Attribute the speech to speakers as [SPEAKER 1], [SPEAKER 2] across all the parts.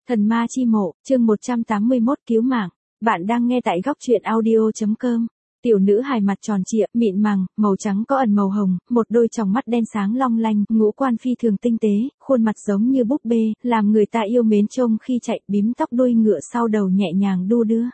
[SPEAKER 1] Thần ma chi mộ, chương 181 cứu mạng. Bạn đang nghe tại góc truyện audio.com. Tiểu nữ hài mặt tròn trịa, mịn màng, màu trắng có ẩn màu hồng, một đôi tròng mắt đen sáng long lanh, ngũ quan phi thường tinh tế, khuôn mặt giống như búp bê, làm người ta yêu mến trông khi chạy, bím tóc đuôi ngựa sau đầu nhẹ nhàng đu đưa.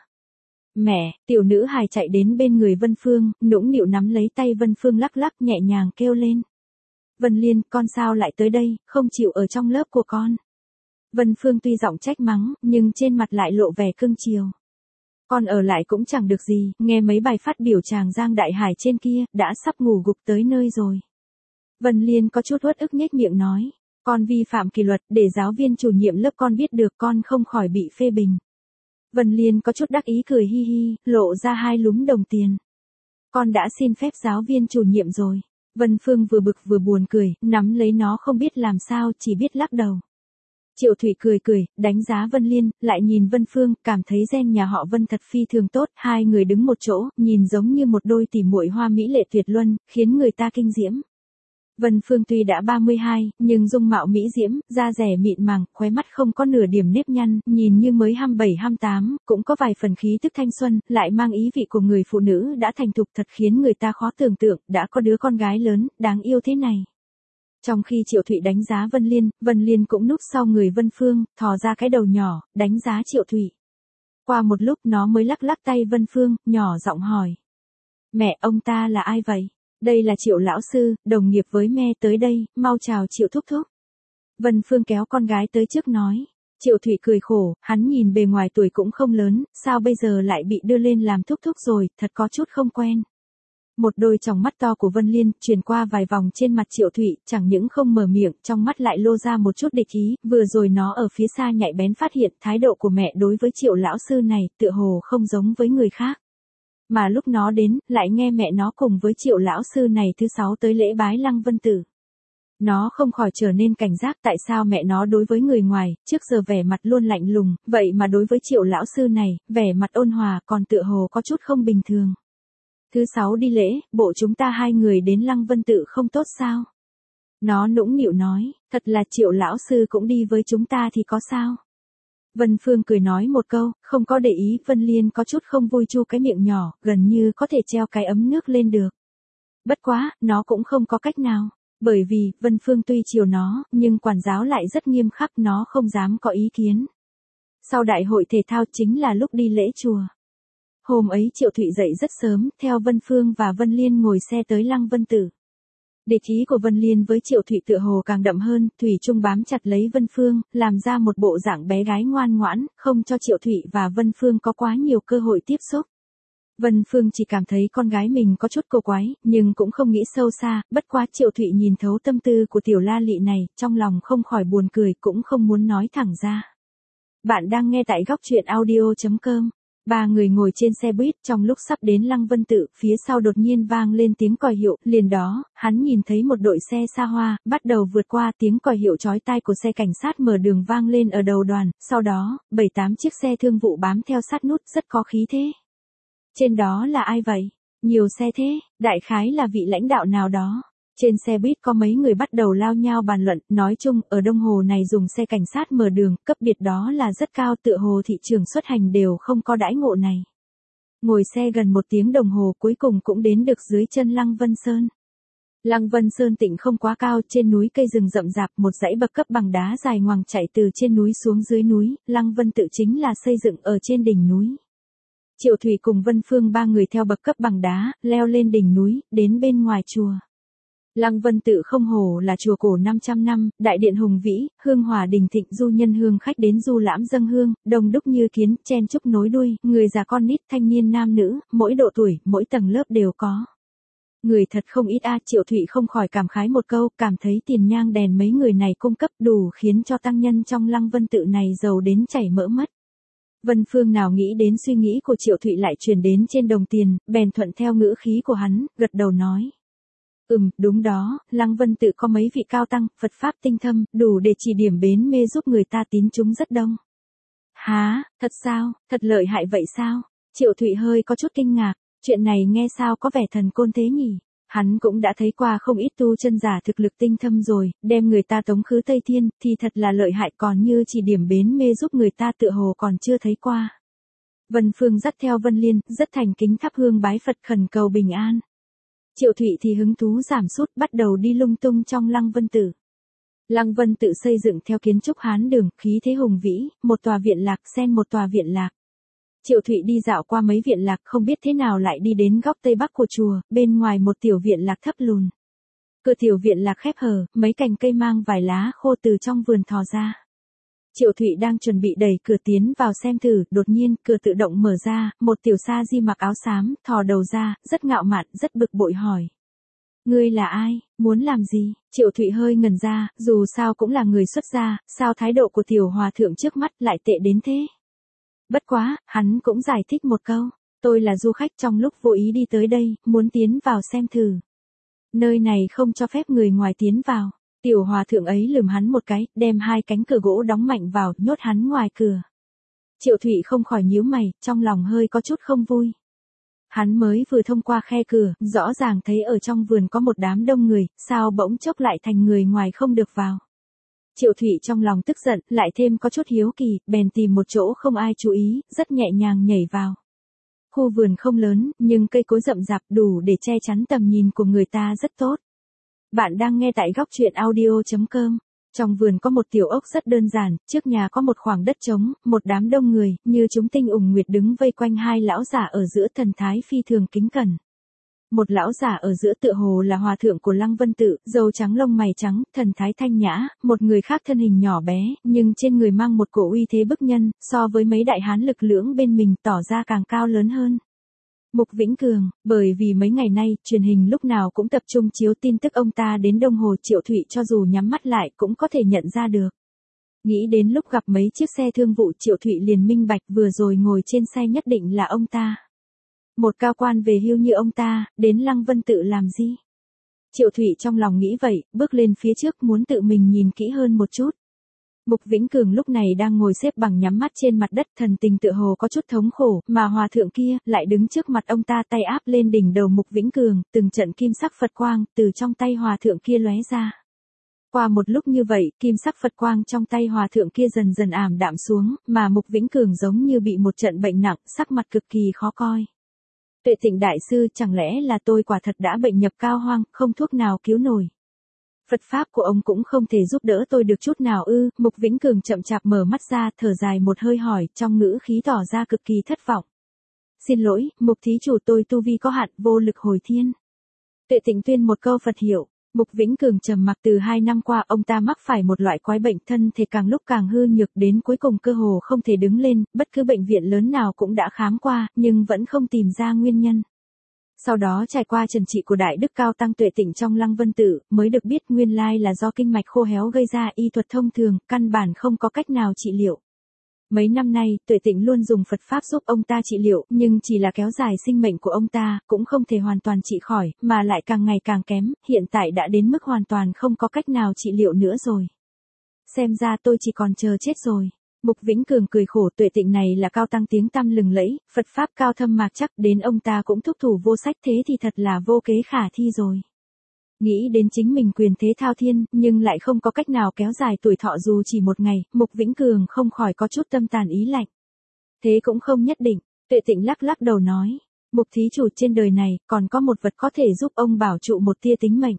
[SPEAKER 1] Mẹ, tiểu nữ hài chạy đến bên người Vân Phương, nũng nịu nắm lấy tay Vân Phương lắc lắc nhẹ nhàng kêu lên. Vân Liên, con sao lại tới đây, không chịu ở trong lớp của con. Vân Phương tuy giọng trách mắng, nhưng trên mặt lại lộ vẻ cưng chiều. Con ở lại cũng chẳng được gì, nghe mấy bài phát biểu chàng Giang Đại Hải trên kia, đã sắp ngủ gục tới nơi rồi. Vân Liên có chút uất ức nhếch miệng nói, con vi phạm kỷ luật, để giáo viên chủ nhiệm lớp con biết được con không khỏi bị phê bình. Vân Liên có chút đắc ý cười hi hi, lộ ra hai lúm đồng tiền. Con đã xin phép giáo viên chủ nhiệm rồi. Vân Phương vừa bực vừa buồn cười, nắm lấy nó không biết làm sao, chỉ biết lắc đầu. Triệu Thủy cười cười, đánh giá Vân Liên, lại nhìn Vân Phương, cảm thấy gen nhà họ Vân thật phi thường tốt, hai người đứng một chỗ, nhìn giống như một đôi tỉ muội hoa mỹ lệ tuyệt luân, khiến người ta kinh diễm. Vân Phương tuy đã 32, nhưng dung mạo mỹ diễm, da dẻ mịn màng, khóe mắt không có nửa điểm nếp nhăn, nhìn như mới 27-28, cũng có vài phần khí tức thanh xuân, lại mang ý vị của người phụ nữ đã thành thục thật khiến người ta khó tưởng tượng, đã có đứa con gái lớn, đáng yêu thế này. Trong khi Triệu Thụy đánh giá Vân Liên cũng núp sau người Vân Phương, thò ra cái đầu nhỏ, đánh giá Triệu Thụy. Qua một lúc nó mới lắc lắc tay Vân Phương, nhỏ giọng hỏi. Mẹ, ông ta là ai vậy? Đây là Triệu lão sư, đồng nghiệp với me tới đây, mau chào Triệu thúc thúc. Vân Phương kéo con gái tới trước nói. Triệu Thụy cười khổ, hắn nhìn bề ngoài tuổi cũng không lớn, sao bây giờ lại bị đưa lên làm thúc thúc rồi, thật có chút không quen. Một đôi tròng mắt to của Vân Liên truyền qua vài vòng trên mặt Triệu Thụy, chẳng những không mở miệng, trong mắt lại lô ra một chút địch ý, vừa rồi nó ở phía xa nhạy bén phát hiện thái độ của mẹ đối với Triệu lão sư này, tựa hồ không giống với người khác. Mà lúc nó đến, lại nghe mẹ nó cùng với Triệu lão sư này thứ 6 tới lễ bái Lăng Vân Tử. Nó không khỏi trở nên cảnh giác tại sao mẹ nó đối với người ngoài, trước giờ vẻ mặt luôn lạnh lùng, vậy mà đối với Triệu lão sư này, vẻ mặt ôn hòa còn tựa hồ có chút không bình thường. Thứ 6 đi lễ, bộ chúng ta hai người đến Lăng Vân Tự không tốt sao? Nó nũng nịu nói, thật là Triệu lão sư cũng đi với chúng ta thì có sao? Vân Phương cười nói một câu, không có để ý, Vân Liên có chút không vui chu cái miệng nhỏ, gần như có thể treo cái ấm nước lên được. Bất quá, nó cũng không có cách nào, bởi vì, Vân Phương tuy chiều nó, nhưng quản giáo lại rất nghiêm khắc, nó không dám có ý kiến. Sau đại hội thể thao chính là lúc đi lễ chùa. Hôm ấy Triệu Thụy dậy rất sớm, theo Vân Phương và Vân Liên ngồi xe tới Lăng Vân Tử. Địch ý của Vân Liên với Triệu Thụy tựa hồ càng đậm hơn, Thủy chung bám chặt lấy Vân Phương, làm ra một bộ dạng bé gái ngoan ngoãn, không cho Triệu Thụy và Vân Phương có quá nhiều cơ hội tiếp xúc. Vân Phương chỉ cảm thấy con gái mình có chút cổ quái, nhưng cũng không nghĩ sâu xa, bất quá Triệu Thụy nhìn thấu tâm tư của tiểu la lị này, trong lòng không khỏi buồn cười, cũng không muốn nói thẳng ra. Bạn đang nghe tại góc truyện audio.com. Ba người ngồi trên xe buýt, trong lúc sắp đến Lăng Vân Tự, phía sau đột nhiên vang lên tiếng còi hiệu, liền đó, hắn nhìn thấy một đội xe xa hoa, bắt đầu vượt qua, tiếng còi hiệu chói tai của xe cảnh sát mở đường vang lên ở đầu đoàn, sau đó, 7-8 chiếc xe thương vụ bám theo sát nút, rất có khí thế. Trên đó là ai vậy? Nhiều xe thế, đại khái là vị lãnh đạo nào đó. Trên xe buýt có mấy người bắt đầu lao nhao bàn luận, nói chung, ở Đông Hồ này dùng xe cảnh sát mở đường, cấp biệt đó là rất cao, tựa hồ thị trường xuất hành đều không có đãi ngộ này. Ngồi xe gần 1 tiếng đồng hồ cuối cùng cũng đến được dưới chân Lăng Vân Sơn. Lăng Vân Sơn Tịnh không quá cao, trên núi cây rừng rậm rạp, một dãy bậc cấp bằng đá dài ngoằng chạy từ trên núi xuống dưới núi, Lăng Vân Tự chính là xây dựng ở trên đỉnh núi. Triệu Thủy cùng Vân Phương ba người theo bậc cấp bằng đá, leo lên đỉnh núi, đến bên ngoài chùa. Lăng Vân Tự không hổ là chùa cổ 500 năm, đại điện hùng vĩ, hương hòa đình thịnh, du nhân hương khách đến du lãm dâng hương, đông đúc như kiến, chen chúc nối đuôi, người già con nít, thanh niên nam nữ, mỗi độ tuổi, mỗi tầng lớp đều có. Người thật không ít a, Triệu Thụy không khỏi cảm khái một câu, cảm thấy tiền nhang đèn mấy người này cung cấp đủ khiến cho tăng nhân trong Lăng Vân Tự này giàu đến chảy mỡ mất. Vân Phương nào nghĩ đến suy nghĩ của Triệu Thụy lại truyền đến trên đồng tiền, bèn thuận theo ngữ khí của hắn, gật đầu nói. Đúng đó, Lăng Vân Tự có mấy vị cao tăng, Phật Pháp tinh thâm, đủ để chỉ điểm bến mê giúp người ta tín chúng rất đông. Hả, thật sao, thật lợi hại vậy sao? Triệu Thụy hơi có chút kinh ngạc, chuyện này nghe sao có vẻ thần côn thế nhỉ? Hắn cũng đã thấy qua không ít tu chân giả thực lực tinh thâm rồi, đem người ta tống khứ Tây Thiên, thì thật là lợi hại, còn như chỉ điểm bến mê giúp người ta tựa hồ còn chưa thấy qua. Vân Phương dắt theo Vân Liên, rất thành kính thắp hương bái Phật khẩn cầu bình an. Triệu Thụy thì hứng thú giảm sút, bắt đầu đi lung tung trong Lăng Vân Tự. Lăng Vân Tự xây dựng theo kiến trúc Hán Đường, khí thế hùng vĩ, một tòa viện lạc xen một tòa viện lạc. Triệu Thụy đi dạo qua mấy viện lạc, không biết thế nào lại đi đến góc tây bắc của chùa, bên ngoài một tiểu viện lạc thấp lùn. Cửa tiểu viện lạc khép hờ, mấy cành cây mang vài lá khô từ trong vườn thò ra. Triệu Thụy đang chuẩn bị đẩy cửa tiến vào xem thử, đột nhiên cửa tự động mở ra, một tiểu sa di mặc áo xám, thò đầu ra, rất ngạo mạn, rất bực bội hỏi. Ngươi là ai, muốn làm gì? Triệu Thụy hơi ngần ra, dù sao cũng là người xuất gia, sao thái độ của tiểu hòa thượng trước mắt lại tệ đến thế? Bất quá, hắn cũng giải thích một câu, tôi là du khách trong lúc vô ý đi tới đây, muốn tiến vào xem thử. Nơi này không cho phép người ngoài tiến vào. Tiểu hòa thượng ấy lườm hắn một cái, đem hai cánh cửa gỗ đóng mạnh vào, nhốt hắn ngoài cửa. Triệu Thụy không khỏi nhíu mày, trong lòng hơi có chút không vui. Hắn mới vừa thông qua khe cửa, rõ ràng thấy ở trong vườn có một đám đông người, sao bỗng chốc lại thành người ngoài không được vào. Triệu Thụy trong lòng tức giận, lại thêm có chút hiếu kỳ, bèn tìm một chỗ không ai chú ý, rất nhẹ nhàng nhảy vào. Khu vườn không lớn, nhưng cây cối rậm rạp đủ để che chắn tầm nhìn của người ta rất tốt. Bạn đang nghe tại góc truyện audio.com. Trong vườn có một tiểu ốc rất đơn giản, trước nhà có một khoảng đất trống, một đám đông người, như chúng tinh ủng nguyệt đứng vây quanh hai lão giả ở giữa, thần thái phi thường kính cẩn. Một lão giả ở giữa tựa hồ là hòa thượng của Lăng Vân Tự, râu trắng lông mày trắng, thần thái thanh nhã, một người khác thân hình nhỏ bé, nhưng trên người mang một cổ uy thế bức nhân, so với mấy đại hán lực lưỡng bên mình tỏ ra càng cao lớn hơn. Mục Vĩnh Cường, bởi vì mấy ngày nay, truyền hình lúc nào cũng tập trung chiếu tin tức ông ta đến Đông Hồ, Triệu Thụy cho dù nhắm mắt lại cũng có thể nhận ra được. Nghĩ đến lúc gặp mấy chiếc xe thương vụ, Triệu Thụy liền minh bạch vừa rồi ngồi trên xe nhất định là ông ta. Một cao quan về hưu như ông ta, đến Lăng Vân Tự làm gì? Triệu Thụy trong lòng nghĩ vậy, bước lên phía trước muốn tự mình nhìn kỹ hơn một chút. Mục Vĩnh Cường lúc này đang ngồi xếp bằng nhắm mắt trên mặt đất, thần tình tựa hồ có chút thống khổ, mà hòa thượng kia lại đứng trước mặt ông ta, tay áp lên đỉnh đầu Mục Vĩnh Cường, từng trận kim sắc Phật quang từ trong tay hòa thượng kia lóe ra. Qua một lúc như vậy, kim sắc Phật quang trong tay hòa thượng kia dần dần ảm đạm xuống, mà Mục Vĩnh Cường giống như bị một trận bệnh nặng, sắc mặt cực kỳ khó coi. Tuệ Tịnh đại sư, chẳng lẽ là tôi quả thật đã bệnh nhập cao hoang, không thuốc nào cứu nổi? Phật pháp của ông cũng không thể giúp đỡ tôi được chút nào ư? Mục Vĩnh Cường chậm chạp mở mắt ra, thở dài một hơi hỏi, trong ngữ khí tỏ ra cực kỳ thất vọng. Xin lỗi, Mục thí chủ, tôi tu vi có hạn, vô lực hồi thiên. Tuệ Tịnh tuyên một câu Phật hiệu. Mục Vĩnh Cường trầm mặc, từ 2 năm qua ông ta mắc phải một loại quái bệnh, thân thể càng lúc càng hư nhược, đến cuối cùng cơ hồ không thể đứng lên, bất cứ bệnh viện lớn nào cũng đã khám qua, nhưng vẫn không tìm ra nguyên nhân. Sau đó trải qua trần trị của Đại Đức Cao Tăng Tuệ Tịnh trong Lăng Vân Tự, mới được biết nguyên lai là do kinh mạch khô héo gây ra, y thuật thông thường, căn bản không có cách nào trị liệu. Mấy năm nay, Tuệ Tịnh luôn dùng Phật Pháp giúp ông ta trị liệu, nhưng chỉ là kéo dài sinh mệnh của ông ta, cũng không thể hoàn toàn trị khỏi, mà lại càng ngày càng kém, hiện tại đã đến mức hoàn toàn không có cách nào trị liệu nữa rồi. Xem ra tôi chỉ còn chờ chết rồi. Mục Vĩnh Cường cười khổ, Tuệ Tịnh này là cao tăng tiếng tăm lừng lẫy, Phật Pháp cao thâm mạc chắc, đến ông ta cũng thúc thủ vô sách, thế thì thật là vô kế khả thi rồi. Nghĩ đến chính mình quyền thế thao thiên, nhưng lại không có cách nào kéo dài tuổi thọ dù chỉ một ngày, Mục Vĩnh Cường không khỏi có chút tâm tàn ý lạnh. Thế cũng không nhất định, Tuệ Tịnh lắc lắc đầu nói, Mục thí chủ, trên đời này, còn có một vật có thể giúp ông bảo trụ một tia tính mệnh.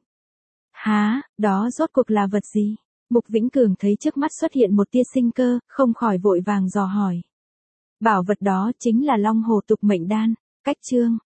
[SPEAKER 1] Hả, đó rốt cuộc là vật gì? Mục Vĩnh Cường thấy trước mắt xuất hiện một tia sinh cơ, không khỏi vội vàng dò hỏi. Bảo vật đó chính là Long Hồ Tục Mệnh Đan. Cách chương